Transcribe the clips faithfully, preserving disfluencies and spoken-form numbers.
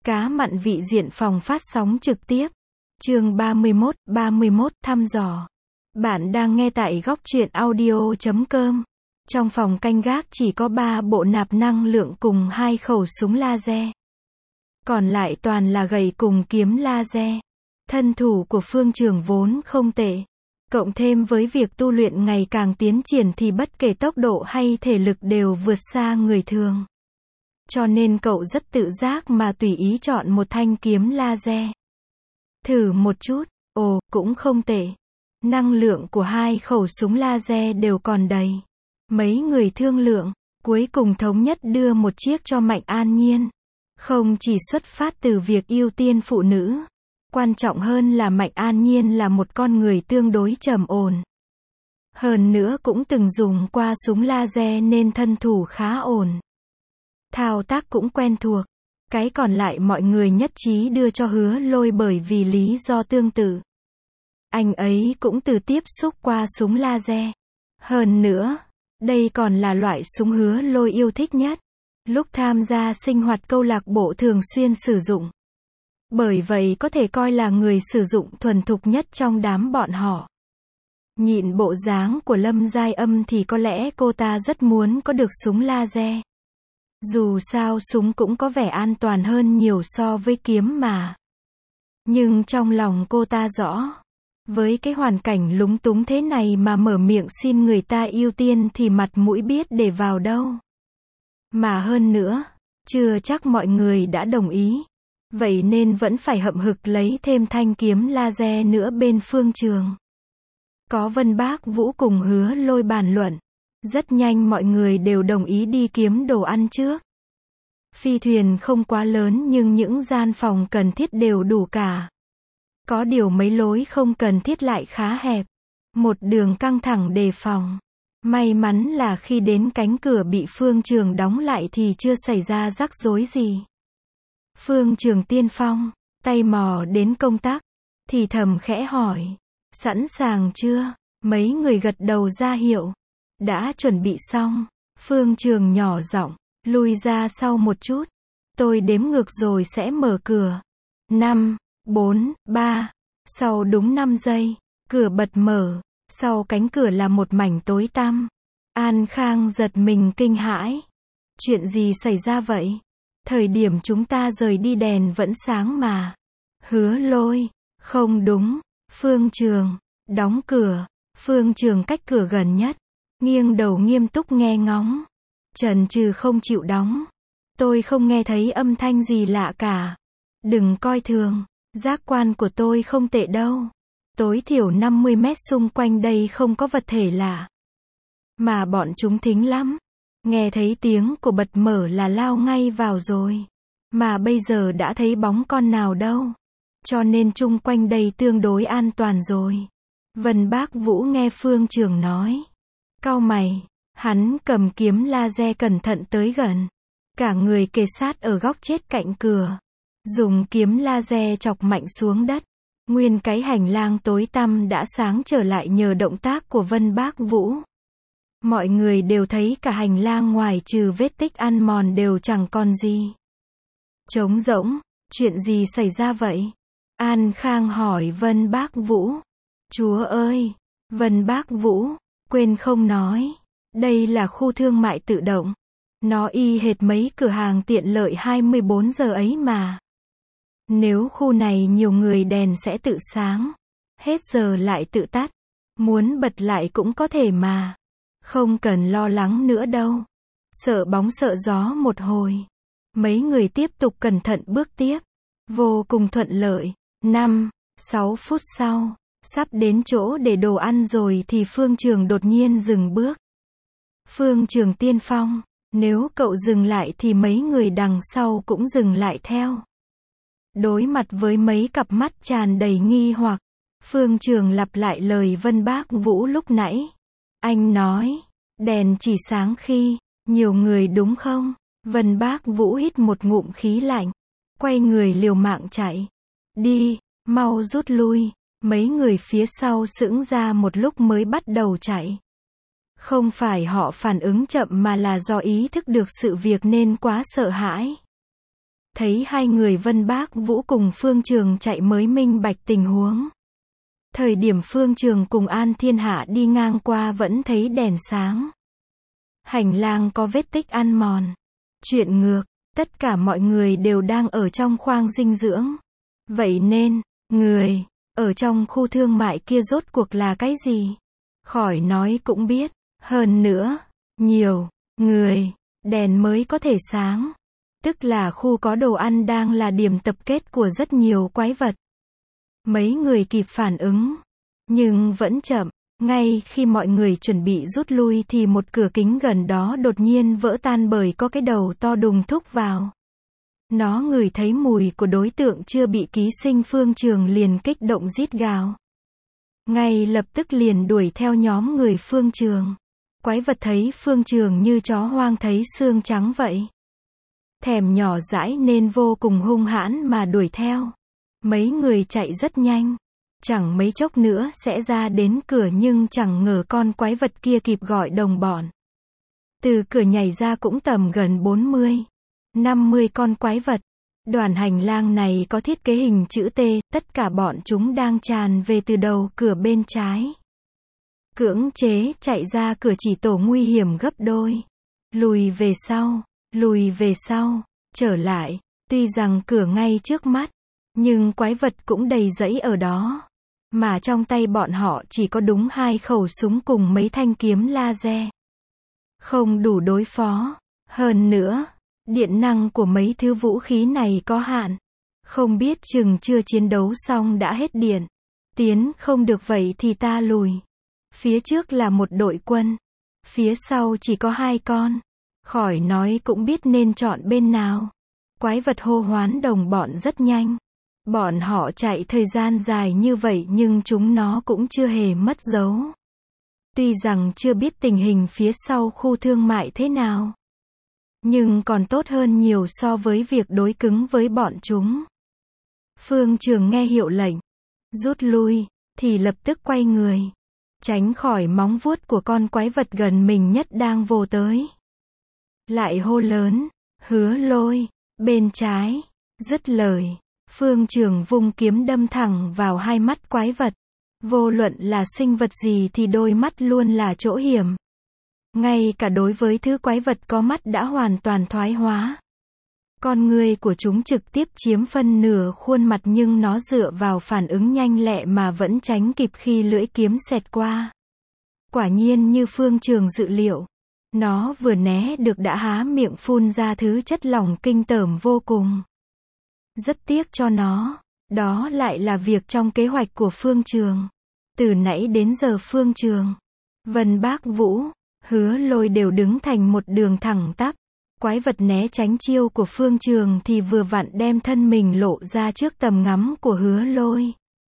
Cá mặn vị diện phòng phát sóng trực tiếp. Chương ba mươi mốt, ba mươi mốt, thăm dò. Bạn đang nghe tại góc truyện audio chấm com. Trong phòng canh gác chỉ có ba bộ nạp năng lượng cùng hai khẩu súng laser. Còn lại toàn là gậy cùng kiếm laser. Thân thủ của Phương Trường vốn không tệ. Cộng thêm với việc tu luyện ngày càng tiến triển thì bất kể tốc độ hay thể lực đều vượt xa người thường. Cho nên cậu rất tự giác mà tùy ý chọn một thanh kiếm laser. Thử một chút, ồ, cũng không tệ. Năng lượng của hai khẩu súng laser đều còn đầy. Mấy người thương lượng, cuối cùng thống nhất đưa một chiếc cho Mạnh An Nhiên. Không chỉ xuất phát từ việc ưu tiên phụ nữ. Quan trọng hơn là Mạnh An Nhiên là một con người tương đối trầm ổn. Hơn nữa cũng từng dùng qua súng laser nên thân thủ khá ổn. Thao tác cũng quen thuộc. Cái còn lại mọi người nhất trí đưa cho Hứa Lôi bởi vì lý do tương tự. Anh ấy cũng từ tiếp xúc qua súng laser. Hơn nữa, đây còn là loại súng Hứa Lôi yêu thích nhất. Lúc tham gia sinh hoạt câu lạc bộ thường xuyên sử dụng. Bởi vậy có thể coi là người sử dụng thuần thục nhất trong đám bọn họ. Nhìn bộ dáng của Lâm Giai Âm thì có lẽ cô ta rất muốn có được súng laser. Dù sao súng cũng có vẻ an toàn hơn nhiều so với kiếm mà. Nhưng trong lòng cô ta rõ. Với cái hoàn cảnh lúng túng thế này mà mở miệng xin người ta ưu tiên thì mặt mũi biết để vào đâu. Mà hơn nữa, chưa chắc mọi người đã đồng ý. Vậy nên vẫn phải hậm hực lấy thêm thanh kiếm laser nữa bên Phương Trường. Có Vân Bác Vũ cùng Hứa Lôi bàn luận. Rất nhanh mọi người đều đồng ý đi kiếm đồ ăn trước. Phi thuyền không quá lớn nhưng những gian phòng cần thiết đều đủ cả. Có điều mấy lối không cần thiết lại khá hẹp. Một đường căng thẳng đề phòng. May mắn là khi đến cánh cửa bị Phương Trường đóng lại thì chưa xảy ra rắc rối gì. Phương Trường tiên phong, tay mò đến công tắc, thì thầm khẽ hỏi. Sẵn sàng chưa? Mấy người gật đầu ra hiệu. Đã chuẩn bị xong. Phương Trường nhỏ giọng, lui ra sau một chút. Tôi đếm ngược rồi sẽ mở cửa. năm, bốn, ba. Sau đúng năm giây, cửa bật mở. Sau cánh cửa là một mảnh tối tăm. An Khang giật mình kinh hãi. Chuyện gì xảy ra vậy? Thời điểm chúng ta rời đi đèn vẫn sáng mà. Hứa Lôi, không đúng. Phương Trường, đóng cửa. Phương Trường cách cửa gần nhất. Nghiêng đầu nghiêm túc nghe ngóng. Chần chừ không chịu đóng. Tôi không nghe thấy âm thanh gì lạ cả. Đừng coi thường. Giác quan của tôi không tệ đâu. Tối thiểu năm mươi mét xung quanh đây không có vật thể lạ. Mà bọn chúng thính lắm. Nghe thấy tiếng của bật mở là lao ngay vào rồi. Mà bây giờ đã thấy bóng con nào đâu. Cho nên chung quanh đây tương đối an toàn rồi. Vân Bác Vũ nghe Phương Trường nói. Cau mày, hắn cầm kiếm laser cẩn thận tới gần. Cả người kề sát ở góc chết cạnh cửa. Dùng kiếm laser chọc mạnh xuống đất. Nguyên cái hành lang tối tăm đã sáng trở lại nhờ động tác của Vân Bác Vũ. Mọi người đều thấy cả hành lang ngoài trừ vết tích ăn mòn đều chẳng còn gì. Trống rỗng, chuyện gì xảy ra vậy? An Khang hỏi Vân Bác Vũ. Chúa ơi! Vân Bác Vũ, quên không nói. Đây là khu thương mại tự động. Nó y hệt mấy cửa hàng tiện lợi hai mươi bốn giờ ấy mà. Nếu khu này nhiều người đèn sẽ tự sáng. Hết giờ lại tự tắt. Muốn bật lại cũng có thể mà. Không cần lo lắng nữa đâu. Sợ bóng sợ gió một hồi. Mấy người tiếp tục cẩn thận bước tiếp. Vô cùng thuận lợi. năm, sáu phút sau. Sắp đến chỗ để đồ ăn rồi thì Phương Trường đột nhiên dừng bước. Phương Trường tiên phong. Nếu cậu dừng lại thì mấy người đằng sau cũng dừng lại theo. Đối mặt với mấy cặp mắt tràn đầy nghi hoặc. Phương Trường lặp lại lời Vân Bác Vũ lúc nãy. Anh nói, đèn chỉ sáng khi nhiều người đúng không? Vân Bác Vũ hít một ngụm khí lạnh. Quay người liều mạng chạy. Đi, mau rút lui. Mấy người phía sau sững ra một lúc mới bắt đầu chạy. Không phải họ phản ứng chậm mà là do ý thức được sự việc nên quá sợ hãi. Thấy hai người Vân Bác Vũ cùng Phương Trường chạy mới minh bạch tình huống. Thời điểm Phương Trường cùng An Thiên Hạ đi ngang qua vẫn thấy đèn sáng. Hành lang có vết tích ăn mòn. Chuyện ngược, tất cả mọi người đều đang ở trong khoang dinh dưỡng. Vậy nên, người, ở trong khu thương mại kia rốt cuộc là cái gì? Khỏi nói cũng biết. Hơn nữa, nhiều, người, đèn mới có thể sáng. Tức là khu có đồ ăn đang là điểm tập kết của rất nhiều quái vật. Mấy người kịp phản ứng. Nhưng vẫn chậm. Ngay khi mọi người chuẩn bị rút lui thì một cửa kính gần đó đột nhiên vỡ tan bởi có cái đầu to đùng thúc vào. Nó ngửi thấy mùi của đối tượng chưa bị ký sinh Phương Trường liền kích động rít gào. Ngay lập tức liền đuổi theo nhóm người Phương Trường. Quái vật thấy Phương Trường như chó hoang thấy xương trắng vậy. Thèm nhỏ dãi nên vô cùng hung hãn mà đuổi theo. Mấy người chạy rất nhanh. Chẳng mấy chốc nữa sẽ ra đến cửa nhưng chẳng ngờ con quái vật kia kịp gọi đồng bọn. Từ cửa nhảy ra cũng tầm gần bốn mươi, năm mươi con quái vật. Đoàn hành lang này có thiết kế hình chữ T, tất cả bọn chúng đang tràn về từ đầu cửa bên trái. Cưỡng chế chạy ra cửa chỉ tổ nguy hiểm gấp đôi. Lùi về sau, lùi về sau, trở lại. Tuy rằng cửa ngay trước mắt, nhưng quái vật cũng đầy rẫy ở đó. Mà trong tay bọn họ chỉ có đúng hai khẩu súng cùng mấy thanh kiếm laser. Không đủ đối phó. Hơn nữa, điện năng của mấy thứ vũ khí này có hạn. Không biết chừng chưa chiến đấu xong đã hết điện. Tiến không được vậy thì ta lùi. Phía trước là một đội quân. Phía sau chỉ có hai con. Khỏi nói cũng biết nên chọn bên nào. Quái vật hô hoán đồng bọn rất nhanh. Bọn họ chạy thời gian dài như vậy nhưng chúng nó cũng chưa hề mất dấu. Tuy rằng chưa biết tình hình phía sau khu thương mại thế nào. Nhưng còn tốt hơn nhiều so với việc đối cứng với bọn chúng. Phương Trường nghe hiệu lệnh. Rút lui, thì lập tức quay người. Tránh khỏi móng vuốt của con quái vật gần mình nhất đang vồ tới. Lại hô lớn, Hứa Lôi, bên trái, dứt lời. Phương Trường vung kiếm đâm thẳng vào hai mắt quái vật. Vô luận là sinh vật gì thì đôi mắt luôn là chỗ hiểm. Ngay cả đối với thứ quái vật có mắt đã hoàn toàn thoái hóa. Con người của chúng trực tiếp chiếm phân nửa khuôn mặt nhưng nó dựa vào phản ứng nhanh lẹ mà vẫn tránh kịp khi lưỡi kiếm xẹt qua. Quả nhiên như Phương Trường dự liệu. Nó vừa né được đã há miệng phun ra thứ chất lỏng kinh tởm vô cùng. Rất tiếc cho nó. Đó lại là việc trong kế hoạch của Phương Trường. Từ nãy đến giờ Phương Trường, Vân Bác Vũ, Hứa Lôi đều đứng thành một đường thẳng tắp. Quái vật né tránh chiêu của Phương Trường thì vừa vặn đem thân mình lộ ra trước tầm ngắm của Hứa Lôi.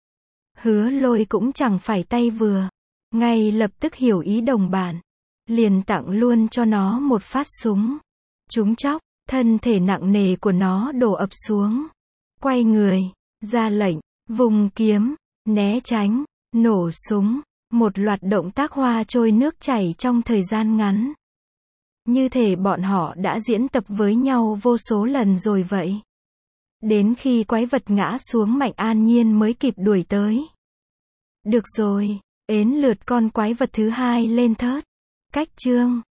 Hứa Lôi cũng chẳng phải tay vừa. Ngay lập tức hiểu ý đồng bạn. Liền tặng luôn cho nó một phát súng. Trúng chóc, thân thể nặng nề của nó đổ ập xuống. Quay người, ra lệnh, vùng kiếm, né tránh, nổ súng. Một loạt động tác hoa trôi nước chảy trong thời gian ngắn. Như thể bọn họ đã diễn tập với nhau vô số lần rồi vậy. Đến khi quái vật ngã xuống Mạnh An Nhiên mới kịp đuổi tới. Được rồi, ến lượt con quái vật thứ hai lên thớt. Cách chương